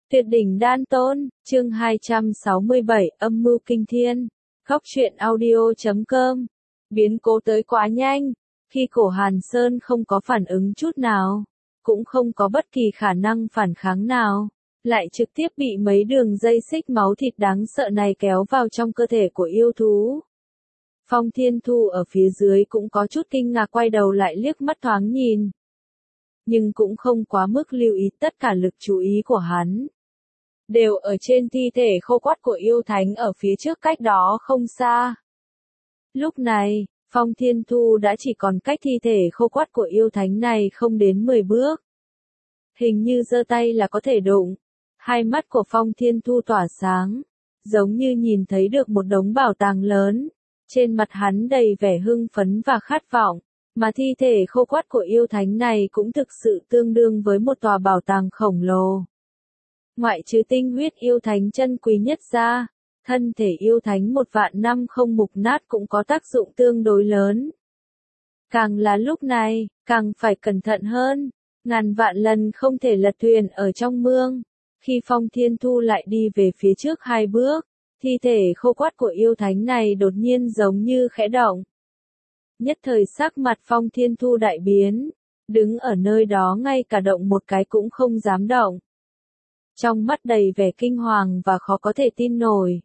Tuyệt đỉnh đan tôn, chương 267, âm mưu kinh thiên. Góc truyện audio.com. Biến cố tới quá nhanh, khi cổ Hàn Sơn không có phản ứng chút nào, cũng không có bất kỳ khả năng phản kháng nào, lại trực tiếp bị mấy đường dây xích máu thịt đáng sợ này kéo vào trong cơ thể của yêu thú. Phong Thiên Thu ở phía dưới cũng có chút kinh ngạc, quay đầu lại liếc mắt thoáng nhìn. Nhưng cũng không quá mức lưu ý, tất cả lực chú ý của hắn đều ở trên thi thể khô quắt của yêu thánh ở phía trước cách đó không xa. Lúc này, Phong Thiên Thu đã chỉ còn cách thi thể khô quắt của yêu thánh này không đến 10 bước. Hình như giơ tay là có thể đụng. Hai mắt của Phong Thiên Thu tỏa sáng, giống như nhìn thấy được một đống bảo tàng lớn. Trên mặt hắn đầy vẻ hưng phấn và khát vọng, mà thi thể khô quắt của yêu thánh này cũng thực sự tương đương với một tòa bảo tàng khổng lồ. Ngoại trừ tinh huyết yêu thánh chân quý nhất ra, thân thể yêu thánh 1.000 năm không mục nát cũng có tác dụng tương đối lớn. Càng là lúc này, càng phải cẩn thận hơn, ngàn vạn lần không thể lật thuyền ở trong mương. Khi Phong Thiên Thu lại đi về phía trước 2 bước, thi thể khô quắt của yêu thánh này đột nhiên giống như khẽ động. Nhất thời sắc mặt Phong Thiên Thu đại biến, đứng ở nơi đó ngay cả động một cái cũng không dám động. Trong mắt đầy vẻ kinh hoàng và khó có thể tin nổi.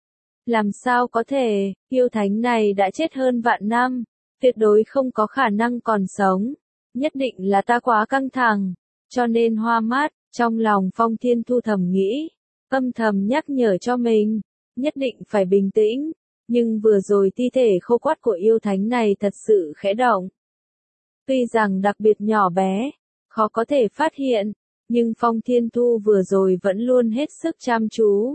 Làm sao có thể, yêu thánh này đã chết hơn vạn năm, tuyệt đối không có khả năng còn sống, nhất định là ta quá căng thẳng, cho nên hoa mắt, trong lòng Phong Thiên Thu thầm nghĩ, âm thầm nhắc nhở cho mình, nhất định phải bình tĩnh, nhưng vừa rồi thi thể khô quắt của yêu thánh này thật sự khẽ động. Tuy rằng đặc biệt nhỏ bé, khó có thể phát hiện, nhưng Phong Thiên Thu vừa rồi vẫn luôn hết sức chăm chú.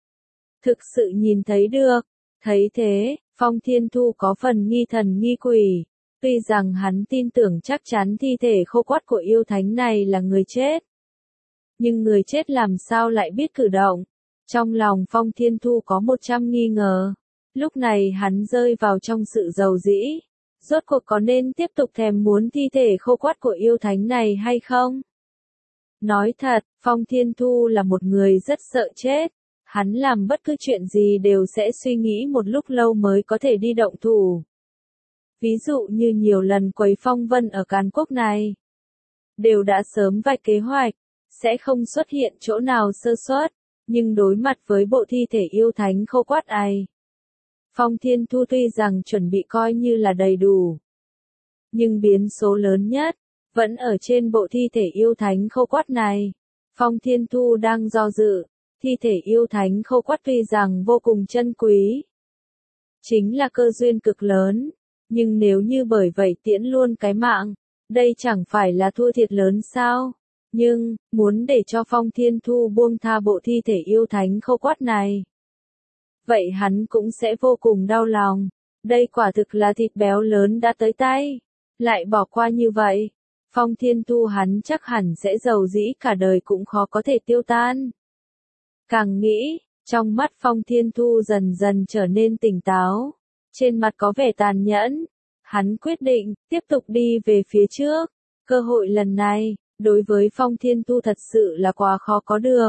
Thực sự nhìn thấy được, thấy thế, Phong Thiên Thu có phần nghi thần nghi quỷ, tuy rằng hắn tin tưởng chắc chắn thi thể khô quắt của yêu thánh này là người chết. Nhưng người chết làm sao lại biết cử động? Trong lòng Phong Thiên Thu có 100 nghi ngờ. Lúc này hắn rơi vào trong sự dầu dĩ. Rốt cuộc có nên tiếp tục thèm muốn thi thể khô quắt của yêu thánh này hay không? Nói thật, Phong Thiên Thu là một người rất sợ chết. Hắn làm bất cứ chuyện gì đều sẽ suy nghĩ một lúc lâu mới có thể đi động thủ. Ví dụ như nhiều lần quấy phong vân ở Càn Quốc này, đều đã sớm vạch kế hoạch, sẽ không xuất hiện chỗ nào sơ suất, nhưng đối mặt với bộ thi thể yêu thánh khô quắt ấy, Phong Thiên Thu tuy rằng chuẩn bị coi như là đầy đủ, nhưng biến số lớn nhất vẫn ở trên bộ thi thể yêu thánh khô quắt này. Phong Thiên Thu đang do dự, thi thể yêu thánh khô quắt tuy rằng vô cùng chân quý, chính là cơ duyên cực lớn, nhưng nếu như bởi vậy tiễn luôn cái mạng, đây chẳng phải là thua thiệt lớn sao? Nhưng, muốn để cho Phong Thiên Thu buông tha bộ thi thể yêu thánh khô quắt này, vậy hắn cũng sẽ vô cùng đau lòng. Đây quả thực là thịt béo lớn đã tới tay, lại bỏ qua như vậy. Phong Thiên Thu hắn chắc hẳn sẽ dầu dĩ cả đời cũng khó có thể tiêu tan. Càng nghĩ, trong mắt Phong Thiên Thu dần dần trở nên tỉnh táo, trên mặt có vẻ tàn nhẫn. Hắn quyết định, tiếp tục đi về phía trước. Cơ hội lần này, đối với Phong Thiên Thu thật sự là quá khó có được.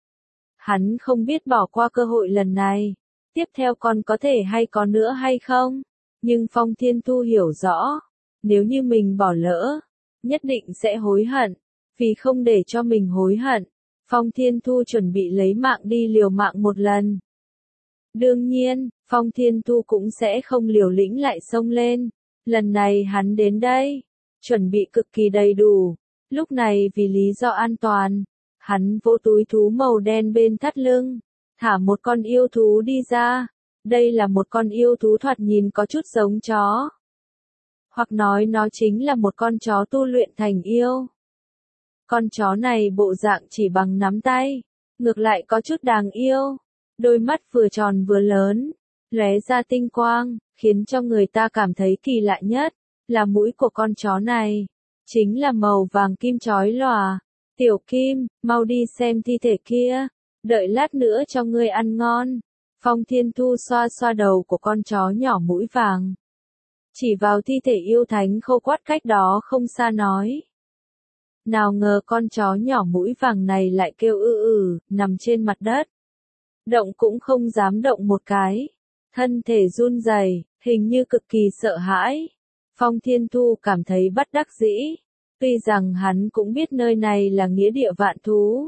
Hắn không biết bỏ qua cơ hội lần này, tiếp theo còn có thể hay có nữa hay không. Nhưng Phong Thiên Thu hiểu rõ, nếu như mình bỏ lỡ, nhất định sẽ hối hận. Vì không để cho mình hối hận, Phong Thiên Thu chuẩn bị lấy mạng đi liều mạng một lần. Đương nhiên, Phong Thiên Thu cũng sẽ không liều lĩnh lại xông lên. Lần này hắn đến đây, chuẩn bị cực kỳ đầy đủ. Lúc này vì lý do an toàn, hắn vỗ túi thú màu đen bên thắt lưng, thả một con yêu thú đi ra. Đây là một con yêu thú thoạt nhìn có chút giống chó. Hoặc nói nó chính là một con chó tu luyện thành yêu. Con chó này bộ dạng chỉ bằng nắm tay, ngược lại có chút đáng yêu. Đôi mắt vừa tròn vừa lớn, lóe ra tinh quang, khiến cho người ta cảm thấy kỳ lạ nhất, là mũi của con chó này, chính là màu vàng kim chói lòa. Tiểu Kim, mau đi xem thi thể kia, đợi lát nữa cho ngươi ăn ngon. Phong Thiên Thu xoa xoa đầu của con chó nhỏ mũi vàng, chỉ vào thi thể yêu thánh khô quắt cách đó không xa nói. Nào ngờ con chó nhỏ mũi vàng này lại kêu nằm trên mặt đất. Động cũng không dám động một cái. Thân thể run rẩy, hình như cực kỳ sợ hãi. Phong Thiên Thu cảm thấy bất đắc dĩ. Tuy rằng hắn cũng biết nơi này là nghĩa địa vạn thú.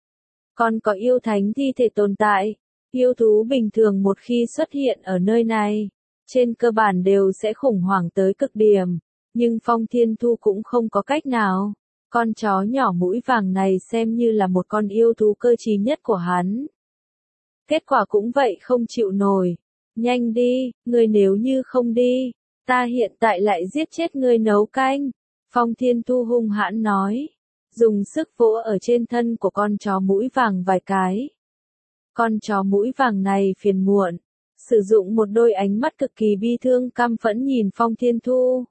Còn có yêu thánh thi thể tồn tại. Yêu thú bình thường một khi xuất hiện ở nơi này, trên cơ bản đều sẽ khủng hoảng tới cực điểm. Nhưng Phong Thiên Thu cũng không có cách nào. Con chó nhỏ mũi vàng này xem như là một con yêu thú cơ trí nhất của hắn. Kết quả cũng vậy không chịu nổi. Nhanh đi, ngươi nếu như không đi, ta hiện tại lại giết chết ngươi nấu canh. Phong Thiên Thu hung hãn nói. Dùng sức vỗ ở trên thân của con chó mũi vàng vài cái. Con chó mũi vàng này phiền muộn. Sử dụng một đôi ánh mắt cực kỳ bi thương căm phẫn nhìn Phong Thiên Thu.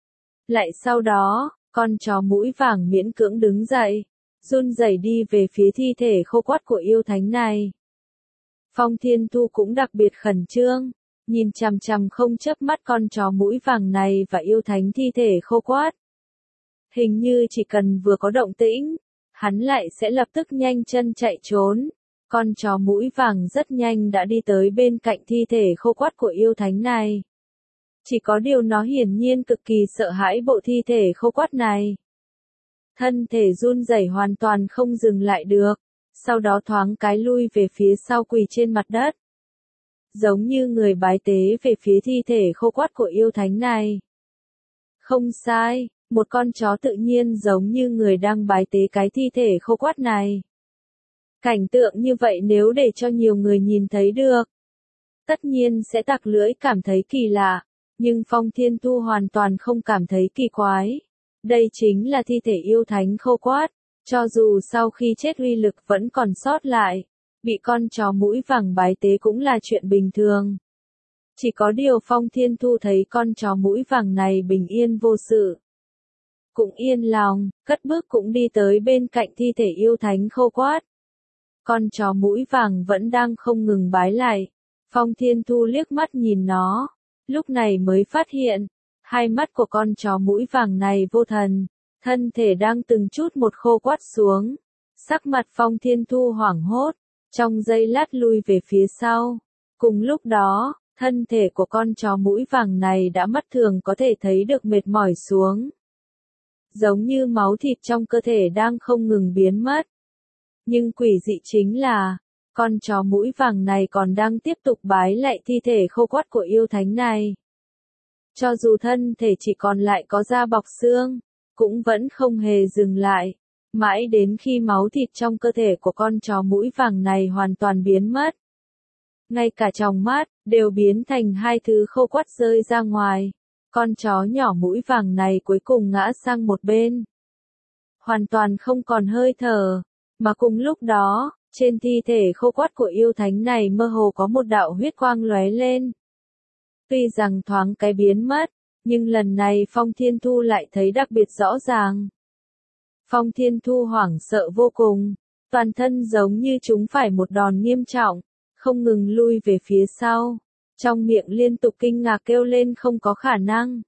Lại sau đó, con chó mũi vàng miễn cưỡng đứng dậy, run rẩy đi về phía thi thể khô quắt của yêu thánh này. Phong Thiên Thu cũng đặc biệt khẩn trương, nhìn chằm chằm không chớp mắt con chó mũi vàng này và yêu thánh thi thể khô quắt. Hình như chỉ cần vừa có động tĩnh, hắn lại sẽ lập tức nhanh chân chạy trốn. Con chó mũi vàng rất nhanh đã đi tới bên cạnh thi thể khô quắt của yêu thánh này. Chỉ có điều nó hiển nhiên cực kỳ sợ hãi bộ thi thể khô quắt này. Thân thể run rẩy hoàn toàn không dừng lại được, sau đó thoáng cái lui về phía sau quỳ trên mặt đất. Giống như người bái tế về phía thi thể khô quắt của yêu thánh này. Không sai, một con chó tự nhiên giống như người đang bái tế cái thi thể khô quắt này. Cảnh tượng như vậy nếu để cho nhiều người nhìn thấy được, tất nhiên sẽ tặc lưỡi cảm thấy kỳ lạ. Nhưng Phong Thiên Thu hoàn toàn không cảm thấy kỳ quái. Đây chính là thi thể yêu thánh khô quắt, cho dù sau khi chết uy lực vẫn còn sót lại, bị con chó mũi vàng bái tế cũng là chuyện bình thường. Chỉ có điều Phong Thiên Thu thấy con chó mũi vàng này bình yên vô sự. Cũng yên lòng, cất bước cũng đi tới bên cạnh thi thể yêu thánh khô quắt. Con chó mũi vàng vẫn đang không ngừng bái lại. Phong Thiên Thu liếc mắt nhìn nó. Lúc này mới phát hiện, hai mắt của con chó mũi vàng này vô thần, thân thể đang từng chút một khô quắt xuống. Sắc mặt Phong Thiên Thu hoảng hốt, trong giây lát lui về phía sau. Cùng lúc đó, thân thể của con chó mũi vàng này đã mắt thường có thể thấy được mệt mỏi xuống. Giống như máu thịt trong cơ thể đang không ngừng biến mất. Nhưng quỷ dị chính là, con chó mũi vàng này còn đang tiếp tục bái lạy thi thể khô quắt của yêu thánh này. Cho dù thân thể chỉ còn lại có da bọc xương, cũng vẫn không hề dừng lại, mãi đến khi máu thịt trong cơ thể của con chó mũi vàng này hoàn toàn biến mất. Ngay cả tròng mắt, đều biến thành hai thứ khô quắt rơi ra ngoài. Con chó nhỏ mũi vàng này cuối cùng ngã sang một bên. Hoàn toàn không còn hơi thở, mà cùng lúc đó, trên thi thể khô quắt của yêu thánh này mơ hồ có một đạo huyết quang lóe lên. Tuy rằng thoáng cái biến mất, nhưng lần này Phong Thiên Thu lại thấy đặc biệt rõ ràng. Phong Thiên Thu hoảng sợ vô cùng, toàn thân giống như chúng phải một đòn nghiêm trọng, không ngừng lui về phía sau, trong miệng liên tục kinh ngạc kêu lên không có khả năng.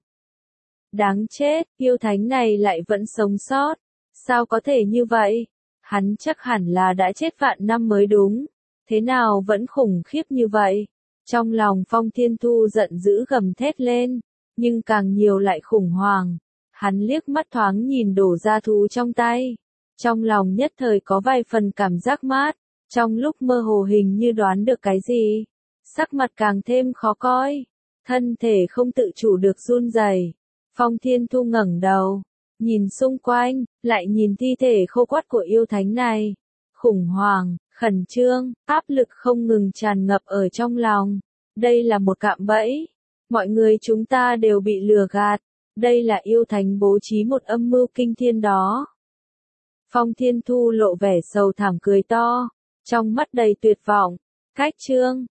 Đáng chết, yêu thánh này lại vẫn sống sót, sao có thể như vậy? Hắn chắc hẳn là đã chết vạn năm mới đúng, thế nào vẫn khủng khiếp như vậy? Trong lòng Phong Thiên Thu giận dữ gầm thét lên, nhưng càng nhiều lại khủng hoảng. Hắn liếc mắt thoáng nhìn đổ ra thú trong tay, trong lòng nhất thời có vài phần cảm giác mát, trong lúc mơ hồ hình như đoán được cái gì, sắc mặt càng thêm khó coi, thân thể không tự chủ được run rẩy. Phong Thiên Thu ngẩng đầu, nhìn xung quanh, lại nhìn thi thể khô quắt của yêu thánh này. Khủng hoảng, khẩn trương, áp lực không ngừng tràn ngập ở trong lòng. Đây là một cạm bẫy. Mọi người chúng ta đều bị lừa gạt. Đây là yêu thánh bố trí một âm mưu kinh thiên đó. Phong Thiên Thu lộ vẻ sầu thảm cười to, trong mắt đầy tuyệt vọng. Cách chương